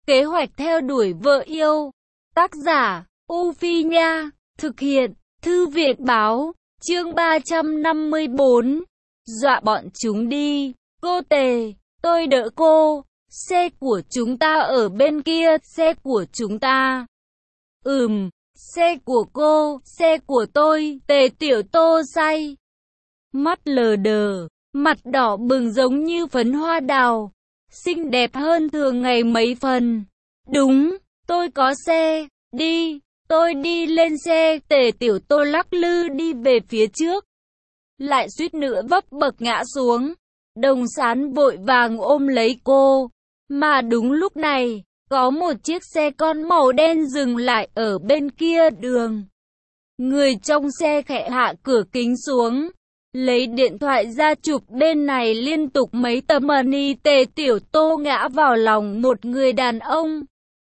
Kế hoạch theo đuổi vợ yêu. Tác giả, U Phi Nha. Thực hiện, Thư viện Báo. Chương 354. Dọa bọn chúng đi. Cô Tề, tôi đỡ cô. Xe của chúng ta ở bên kia, xe của chúng ta. Xe của cô, xe của tôi. Tề Tiểu Tô say. Mắt lờ đờ, mặt đỏ bừng giống như phấn hoa đào. Xinh đẹp hơn thường ngày mấy phần. Đúng, tôi có xe, đi, tôi đi lên xe. Tề Tiểu Tô lắc lư đi về phía trước. Lại suýt nữa vấp bậc ngã xuống. Đồng Sán vội vàng ôm lấy cô. Mà đúng lúc này, có một chiếc xe con màu đen dừng lại ở bên kia đường. Người trong xe khẽ hạ cửa kính xuống, lấy điện thoại ra chụp bên này liên tục mấy tấm ảnh. Tề Tiểu Tô ngã vào lòng một người đàn ông.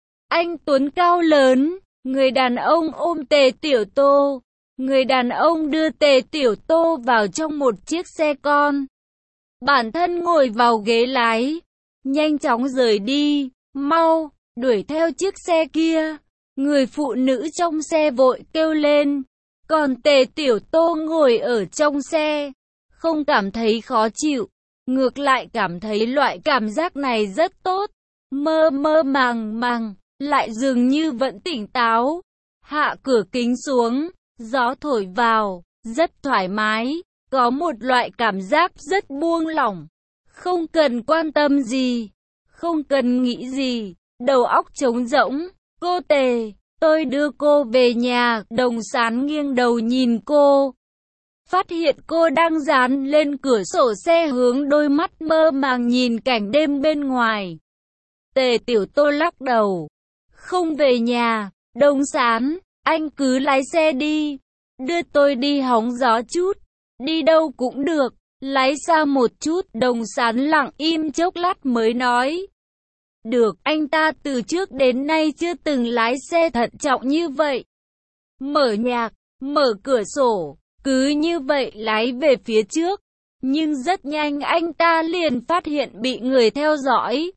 Anh tuấn cao lớn, người đàn ông ôm Tề Tiểu Tô. Người đàn ông đưa Tề Tiểu Tô vào trong một chiếc xe con. Bản thân ngồi vào ghế lái, nhanh chóng rời đi, mau, đuổi theo chiếc xe kia. Người phụ nữ trong xe vội kêu lên. Còn Tề Tiểu Tô ngồi ở trong xe, không cảm thấy khó chịu, ngược lại cảm thấy loại cảm giác này rất tốt. Mơ mơ màng màng, lại dường như vẫn tỉnh táo. Hạ cửa kính xuống, gió thổi vào, rất thoải mái, có một loại cảm giác rất buông lỏng. Không cần quan tâm gì, không cần nghĩ gì, đầu óc trống rỗng. Cô Tề, tôi đưa cô về nhà. Đồng Sán nghiêng đầu nhìn cô, phát hiện cô đang dán lên cửa sổ xe, hướng đôi mắt mơ màng nhìn cảnh đêm bên ngoài. Tề Tiểu Tô lắc đầu, không về nhà. Đồng Sán, anh cứ lái xe đi, đưa tôi đi hóng gió chút. Đi đâu cũng được, lái xa một chút. Đồng Sán lặng im chốc lát mới nói. Được, anh ta từ trước đến nay chưa từng lái xe thận trọng như vậy. Mở nhạc, mở cửa sổ, cứ như vậy lái về phía trước. Nhưng rất nhanh anh ta liền phát hiện bị người theo dõi.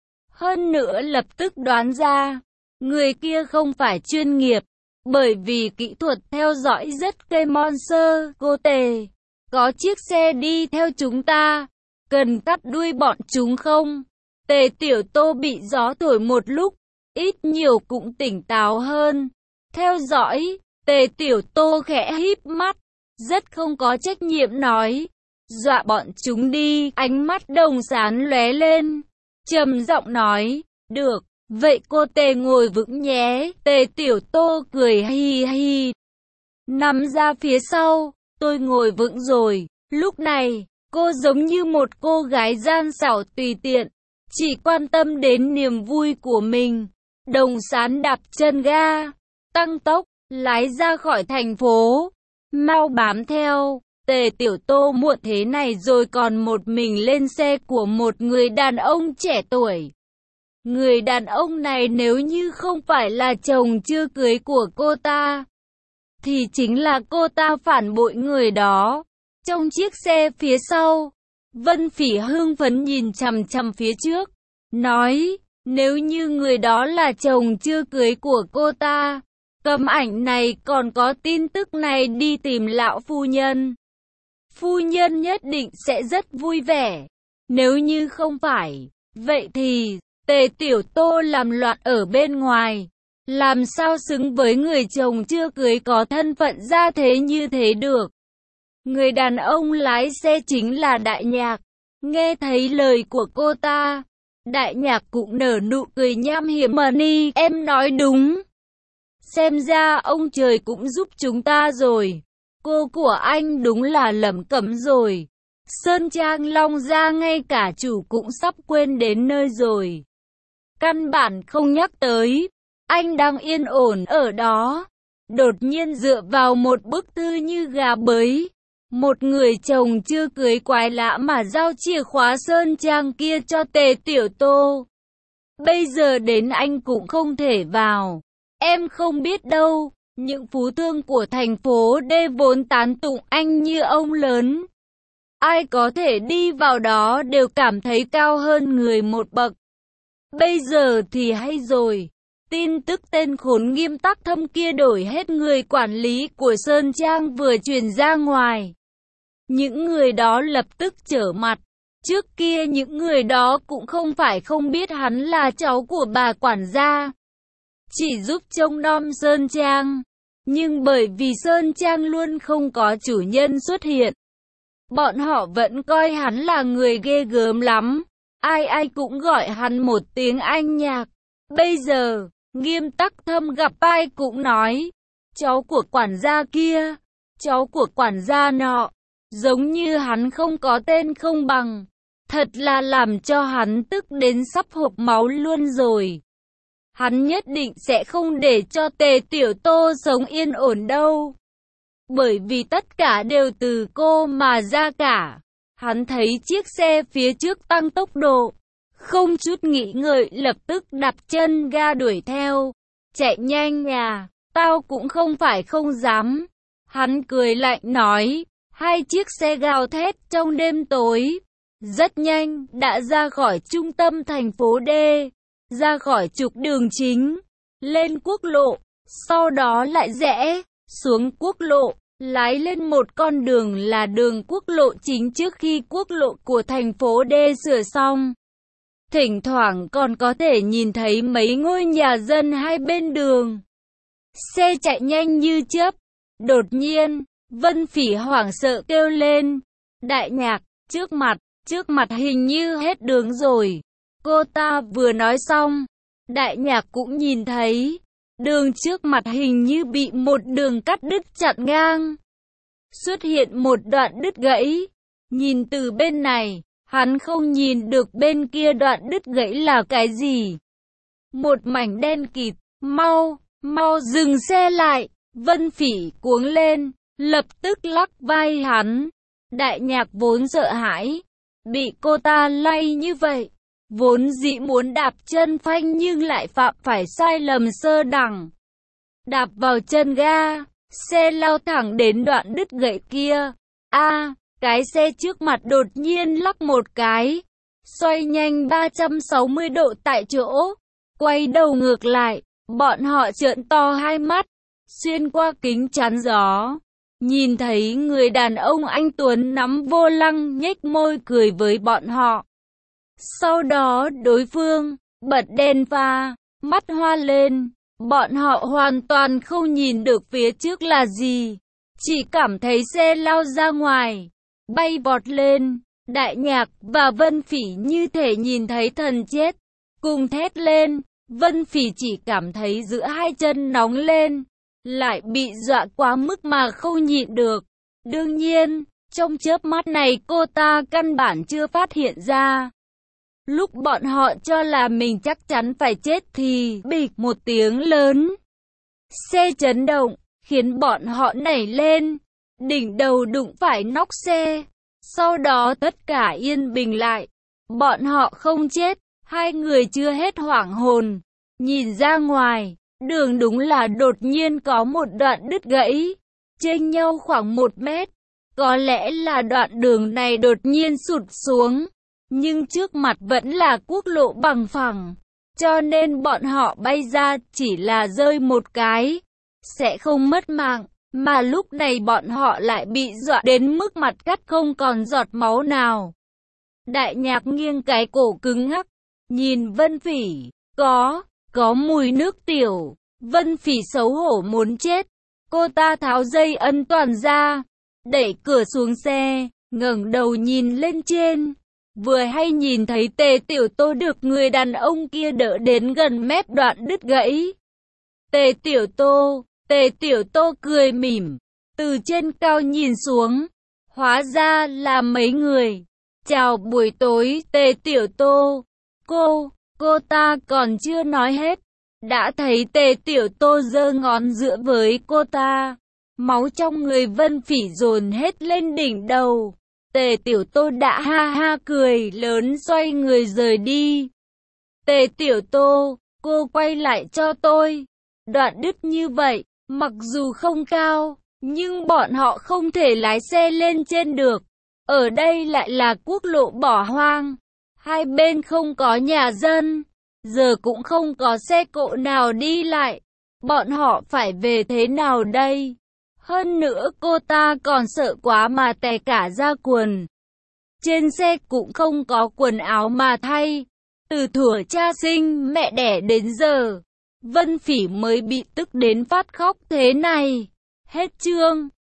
Hơn nữa lập tức đoán ra, người kia không phải chuyên nghiệp, bởi vì kỹ thuật theo dõi rất cây mon sơ. Cô Tề, có chiếc xe đi theo chúng ta, cần cắt đuôi bọn chúng không? Tề Tiểu Tô bị gió thổi một lúc, ít nhiều cũng tỉnh táo hơn. Theo dõi, Tề Tiểu Tô khẽ híp mắt, rất không có trách nhiệm nói. Dọa bọn chúng đi. Ánh mắt Đồng Sán lóe lên, trầm giọng nói. Được, vậy cô Tề ngồi vững nhé. Tề Tiểu Tô cười hi hi, nằm ra phía sau. Tôi ngồi vững rồi. Lúc này, cô giống như một cô gái gian xảo tùy tiện, chỉ quan tâm đến niềm vui của mình. Đồng Sán đạp chân ga, tăng tốc, lái ra khỏi thành phố. Mau bám theo. Tề Tiểu Tô muộn thế này rồi còn một mình lên xe của một người đàn ông trẻ tuổi. Người đàn ông này nếu như không phải là chồng chưa cưới của cô ta, thì chính là cô ta phản bội người đó. Trong chiếc xe phía sau, Vân Phỉ hưng phấn nhìn chằm chằm phía trước, nói, nếu như người đó là chồng chưa cưới của cô ta, cầm ảnh này còn có tin tức này đi tìm lão phu nhân. Phu nhân nhất định sẽ rất vui vẻ. Nếu như không phải, vậy thì, Tề Tiểu Tô làm loạn ở bên ngoài, làm sao xứng với người chồng chưa cưới có thân phận gia thế như thế được. Người đàn ông lái xe chính là Đại Nhạc. Nghe thấy lời của cô ta, Đại Nhạc cũng nở nụ cười nham hiểm. Money, em nói đúng. Xem ra ông trời cũng giúp chúng ta rồi. Cô của anh đúng là lẩm cẩm rồi. Sơn Trang Long Gia ngay cả chủ cũng sắp quên đến nơi rồi. Căn bản không nhắc tới. Anh đang yên ổn ở đó. Đột nhiên dựa vào một bức thư như gà bới. Một người chồng chưa cưới quái lạ mà giao chìa khóa Sơn Trang kia cho Tề Tiểu Tô. Bây giờ đến anh cũng không thể vào. Em không biết đâu, những phú thương của thành phố D vốn tán tụng anh như ông lớn. Ai có thể đi vào đó đều cảm thấy cao hơn người một bậc. Bây giờ thì hay rồi. Tin tức tên khốn Nghiêm Tắc Thâm kia đổi hết người quản lý của Sơn Trang vừa truyền ra ngoài. Những người đó lập tức trở mặt. Trước kia những người đó cũng không phải không biết hắn là cháu của bà quản gia, chỉ giúp trông nom Sơn Trang. Nhưng bởi vì Sơn Trang luôn không có chủ nhân xuất hiện, bọn họ vẫn coi hắn là người ghê gớm lắm. Ai ai cũng gọi hắn một tiếng anh Nhạc. Bây giờ, Nghiêm Tắc Thâm gặp ai cũng nói, cháu của quản gia kia, cháu của quản gia nọ, giống như hắn không có tên không bằng. Thật là làm cho hắn tức đến sắp hộc máu luôn rồi. Hắn nhất định sẽ không để cho Tề Tiểu Tô sống yên ổn đâu. Bởi vì tất cả đều từ cô mà ra cả. Hắn thấy chiếc xe phía trước tăng tốc độ, không chút nghĩ ngợi lập tức đạp chân ga đuổi theo. Chạy nhanh à, tao cũng không phải không dám. Hắn cười lạnh nói, hai chiếc xe gào thét trong đêm tối. Rất nhanh, đã ra khỏi trung tâm thành phố D, ra khỏi trục đường chính, lên quốc lộ, sau đó lại rẽ, xuống quốc lộ, lái lên một con đường là đường quốc lộ chính trước khi quốc lộ của thành phố D sửa xong. Thỉnh thoảng còn có thể nhìn thấy mấy ngôi nhà dân hai bên đường. Xe chạy nhanh như chớp. Đột nhiên, Vân Phỉ hoảng sợ kêu lên, Đại Nhạc, trước mặt hình như hết đường rồi. Cô ta vừa nói xong, Đại Nhạc cũng nhìn thấy, đường trước mặt hình như bị một đường cắt đứt chặn ngang. Xuất hiện một đoạn đứt gãy. Nhìn từ bên này, hắn không nhìn được bên kia đoạn đứt gãy là cái gì. Một mảnh đen kịt, mau dừng xe lại. Vân Phỉ cuống lên, lập tức lắc vai hắn. Đại Nhạc vốn sợ hãi, bị cô ta lay như vậy, vốn dĩ muốn đạp chân phanh nhưng lại phạm phải sai lầm sơ đẳng. Đạp vào chân ga, xe lao thẳng đến đoạn đứt gãy kia. Cái xe trước mặt đột nhiên lắc một cái, xoay nhanh 360 độ tại chỗ, quay đầu ngược lại, bọn họ trợn to hai mắt, xuyên qua kính chắn gió. Nhìn thấy người đàn ông anh tuấn nắm vô lăng nhếch môi cười với bọn họ. Sau đó đối phương bật đèn pha, mắt hoa lên. Bọn họ hoàn toàn không nhìn được phía trước là gì, chỉ cảm thấy xe lao ra ngoài, bay vọt lên. Đại Nhạc và Vân Phỉ như thể nhìn thấy thần chết, cùng thét lên. Vân Phỉ chỉ cảm thấy giữa hai chân nóng lên, lại bị dọa quá mức mà không nhịn được. Đương nhiên, trong chớp mắt này cô ta căn bản chưa phát hiện ra. Lúc bọn họ cho là mình chắc chắn phải chết thì bịch một tiếng lớn. Xe chấn động, khiến bọn họ nảy lên, đỉnh đầu đụng phải nóc xe. Sau đó tất cả yên bình lại. Bọn họ không chết, hai người chưa hết hoảng hồn. Nhìn ra ngoài, đường đúng là đột nhiên có một đoạn đứt gãy, chênh nhau khoảng 1 mét. Có lẽ là đoạn đường này đột nhiên sụt xuống, nhưng trước mặt vẫn là quốc lộ bằng phẳng, cho nên bọn họ bay ra chỉ là rơi một cái, sẽ không mất mạng. Mà lúc này bọn họ lại bị dọa đến mức mặt cắt không còn giọt máu nào. Đại Nhạc nghiêng cái cổ cứng ngắc, nhìn Vân Phỉ, có mùi nước tiểu. Vân Phỉ xấu hổ muốn chết. Cô ta tháo dây an toàn ra, đẩy cửa xuống xe, ngẩng đầu nhìn lên trên. Vừa hay nhìn thấy Tề Tiểu Tô được người đàn ông kia đỡ đến gần mép đoạn đứt gãy. Tề Tiểu Tô cười mỉm, từ trên cao nhìn xuống, hóa ra là mấy người. Chào buổi tối Tề Tiểu Tô. Cô ta còn chưa nói hết, đã thấy Tề Tiểu Tô giơ ngón giữa với cô ta. Máu trong người Vân Phỉ dồn hết lên đỉnh đầu. Tề Tiểu Tô đã ha ha cười lớn xoay người rời đi. Tề Tiểu Tô, cô quay lại cho tôi. Đoạn đứt như vậy, mặc dù không cao, nhưng bọn họ không thể lái xe lên trên được. Ở đây lại là quốc lộ bỏ hoang, hai bên không có nhà dân. giờ cũng không có xe cộ nào đi lại. Bọn họ phải về thế nào đây? Hơn nữa cô ta còn sợ quá mà tè cả ra quần. Trên xe cũng không có quần áo mà thay. Từ thuở cha sinh mẹ đẻ đến giờ, Vân Phỉ mới bị tức đến phát khóc thế này. Hết chương.